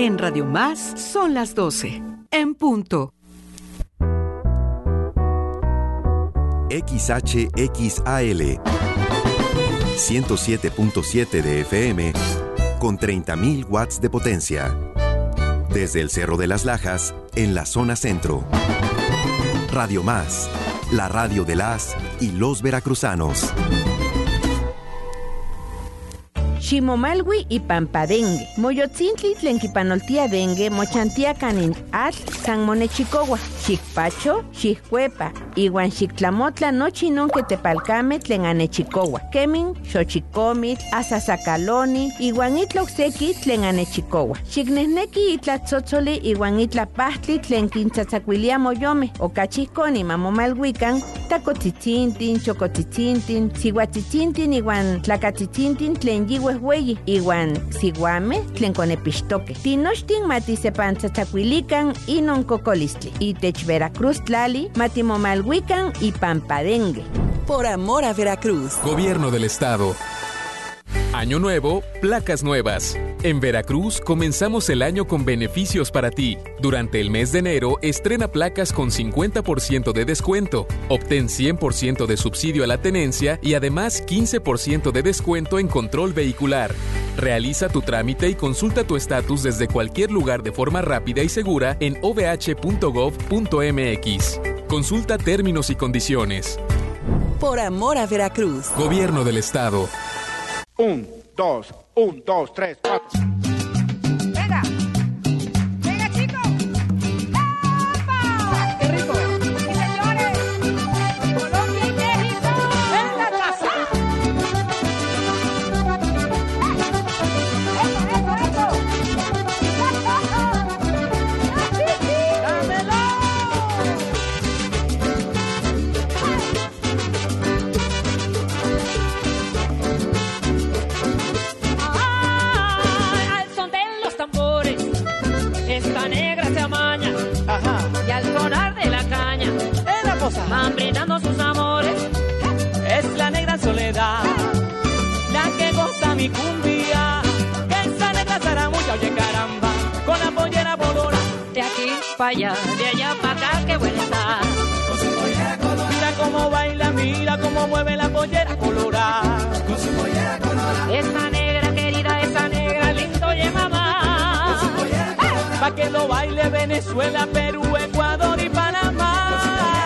En Radio Más son las 12, en punto. XHXAL 107.7 de FM con 30.000 watts de potencia. Desde el Cerro de las Lajas, en la zona centro. Radio Más, la radio de las y los veracruzanos. Ximomalwi y Pampadengue. Moyotzintli tlenquipanoltia dengue, mochantia canin atl, san monechicowa, xicpacho, xiccuepa, iwan xictlamotla nochi non que tepalcame tlen anechicowa. Kemin, xochicomit, asasacaloni, iwan itloxeki tlen anechicowa. Xicnehneki itlatzotzoli iwan itlapahtli tlen quintzatzacuilia moyome, okachiconi mamomalhuican, tacotzitzinttin, chocotzitzinttin, sihuatzitzinttin iwan tlacatzitzinttin tlen yiwe hueyi, iwan siguame tlen conepixtoque. Tinochtin matisepantzatzacuilican inon cocolistli. Itech Veracruz tlali, matimomalhuican y Pampadengue. Por amor a Veracruz. Gobierno del Estado. Año nuevo, placas nuevas. En Veracruz comenzamos el año con beneficios para ti. Durante el mes de enero, estrena placas con 50% de descuento. Obtén 100% de subsidio a la tenencia y además 15% de descuento en control vehicular. Realiza tu trámite y consulta tu estatus desde cualquier lugar de forma rápida y segura en ovh.gov.mx. Consulta términos y condiciones. Por amor a Veracruz. Gobierno del Estado. 1, 2, 3, 4. Venga, venga chicos. ¡Epa! ¡Qué rico! Y señores, Colombia y México en la casa. Eso. ¡Dámelo! Esta negra se amaña, ajá, y al sonar de la caña, van brindando sus amores. Es la negra Soledad, la que goza mi cumbia. Esa negra zaramulla, oye caramba, con la pollera bolora. De aquí para allá, de allá para acá, qué buena está. Con su pollera colorada. Mira cómo baila, mira cómo mueve la pollera colorada. Con su pollera colorada. Esa negra querida, esa negra lindo, oye mamá. Pa' que lo baile Venezuela, Perú, Ecuador y Panamá.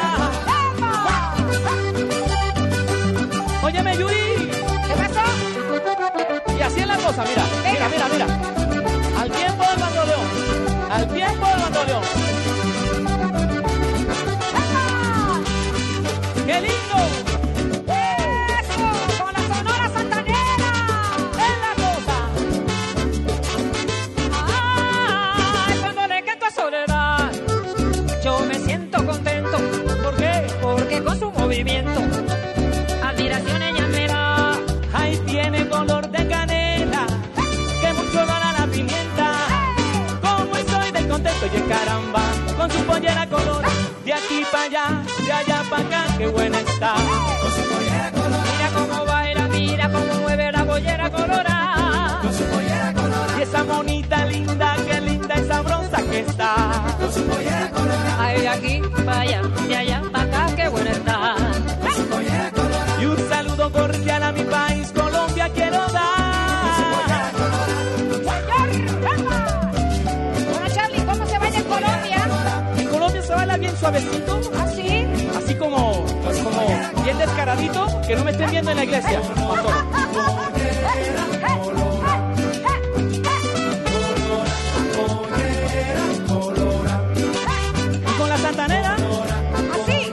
Óyeme, Yuri. ¿Qué pasó? Y así es la cosa, mira. Mira. Al tiempo del bandoleón. Al tiempo del bandoleón. ¡Qué lindo! Porque con su movimiento, admiración ella me da. Ahí tiene color de canela, que mucho gana la pimienta. Como estoy de contento, oye caramba, con su pollera color. De aquí para allá, de allá para acá, qué buena está. Con su pollera color. Mira cómo baila, mira cómo mueve la pollera colorada. Con su pollera colorada. Y esa monita linda, qué linda y sabrosa que está. Con su pollera colorada. Ay, de aquí para allá, de allá para acá, qué buena está. Con su pollera colorada. Y un saludo cordial a mi país, Colombia, quiero dar. Con su pollera colorada. Bueno, Charlie, ¿cómo se baila en Colombia? En Colombia se baila bien suavecito. ¿Ah, sí? Así como bien descaradito, que no me estén viendo en la iglesia. Y con la santanera, así.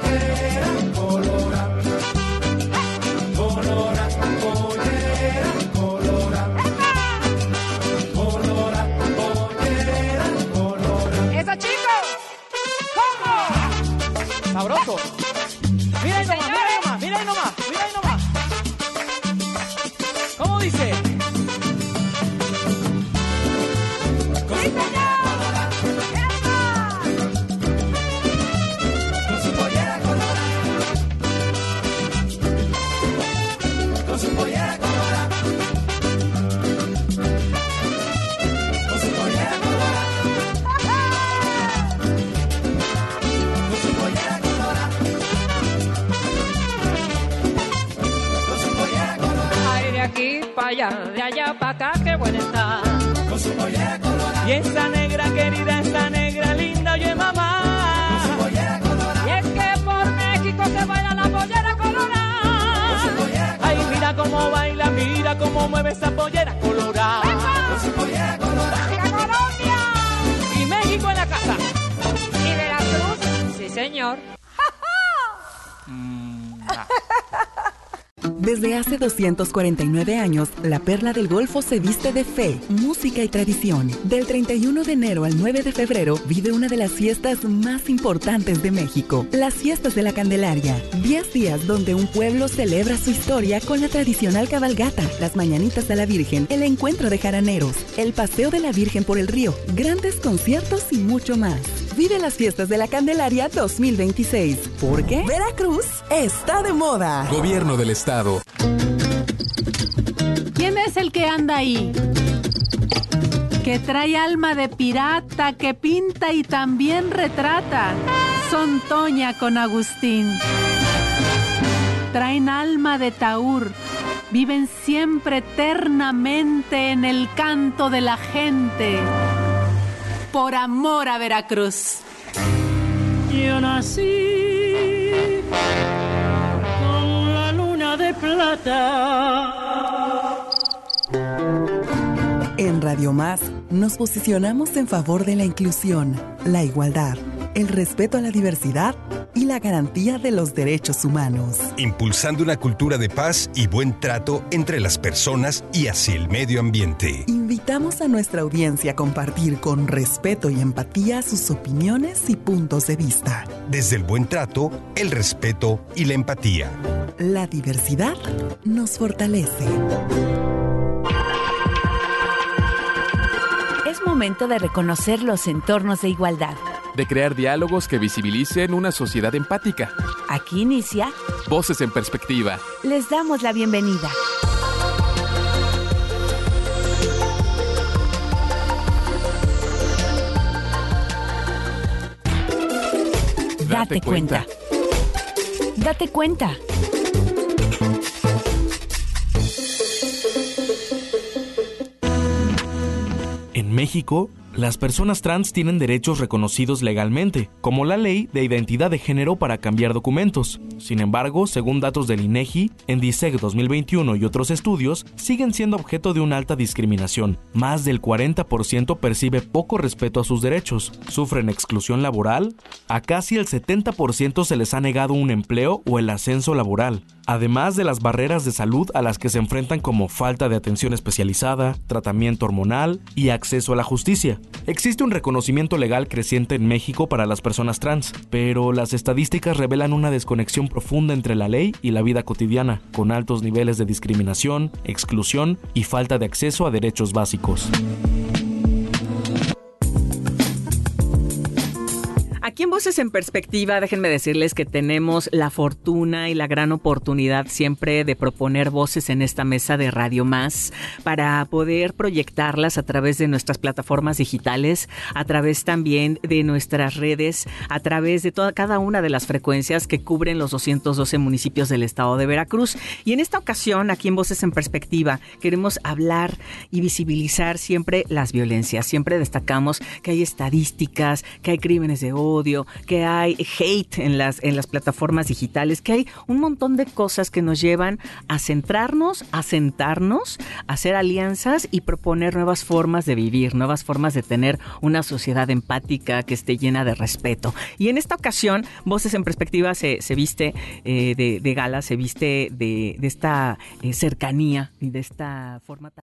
¡Eso, chicos! ¿Cómo? Sabroso. Mira ahí nomás. qué buena está. Con su pollera colorada. Y esa negra querida, esa negra linda, oye mamá. Con su pollera colorada. Y es que por México se baila la pollera colorada. Con su pollera colorada. Ay, mira cómo baila, mira cómo mueve esa pollera colorada. Con su pollera colorada. ¡Viva Colombia! Y México en la casa. ¿Y Veracruz? Sí, señor. Desde hace 249 años, la Perla del Golfo se viste de fe, música y tradición. Del 31 de enero al 9 de febrero vive una de las fiestas más importantes de México, las Fiestas de la Candelaria. 10 días donde un pueblo celebra su historia con la tradicional cabalgata, las mañanitas a la Virgen, el encuentro de jaraneros, el paseo de la Virgen por el río, grandes conciertos y mucho más. Vive las Fiestas de la Candelaria 2026, porque Veracruz está de moda. Gobierno del Estado. ¿Quién es el que anda ahí? Que trae alma de pirata, que pinta y también retrata. Son Toña con Agustín. Traen alma de taur. Viven siempre eternamente en el canto de la gente. Por amor a Veracruz. Yo nací con la luna de plata. En Radio Más nos posicionamos en favor de la inclusión, la igualdad, el respeto a la diversidad y la garantía de los derechos humanos. Impulsando una cultura de paz y buen trato entre las personas y hacia el medio ambiente. Invitamos a nuestra audiencia a compartir con respeto y empatía sus opiniones y puntos de vista. Desde el buen trato, el respeto y la empatía. La diversidad nos fortalece. Es momento de reconocer los entornos de igualdad. De crear diálogos que visibilicen una sociedad empática. Aquí inicia Voces en Perspectiva. Les damos la bienvenida. Date cuenta. Date cuenta. En México, las personas trans tienen derechos reconocidos legalmente, como la Ley de Identidad de Género para cambiar documentos. Sin embargo, según datos del INEGI, en DISEG 2021 y otros estudios, siguen siendo objeto de una alta discriminación. Más del 40% percibe poco respeto a sus derechos. Sufren exclusión laboral. A casi el 70% se les ha negado un empleo o el ascenso laboral. Además de las barreras de salud a las que se enfrentan como falta de atención especializada, tratamiento hormonal y acceso a la justicia. Existe un reconocimiento legal creciente en México para las personas trans, pero las estadísticas revelan una desconexión profunda entre la ley y la vida cotidiana, con altos niveles de discriminación, exclusión y falta de acceso a derechos básicos. Aquí en Voces en Perspectiva, déjenme decirles que tenemos la fortuna y la gran oportunidad siempre de proponer voces en esta mesa de Radio Más para poder proyectarlas a través de nuestras plataformas digitales, a través también de nuestras redes, a través de cada una de las frecuencias que cubren los 212 municipios del estado de Veracruz. Y en esta ocasión, aquí en Voces en Perspectiva, queremos hablar y visibilizar siempre las violencias. Siempre destacamos que hay estadísticas, que hay crímenes de odio, que hay hate en las plataformas digitales, que hay un montón de cosas que nos llevan a centrarnos, a sentarnos, a hacer alianzas y proponer nuevas formas de vivir, nuevas formas de tener una sociedad empática que esté llena de respeto. Y en esta ocasión, Voces en Perspectiva se viste de gala, se viste de esta cercanía y de esta forma tan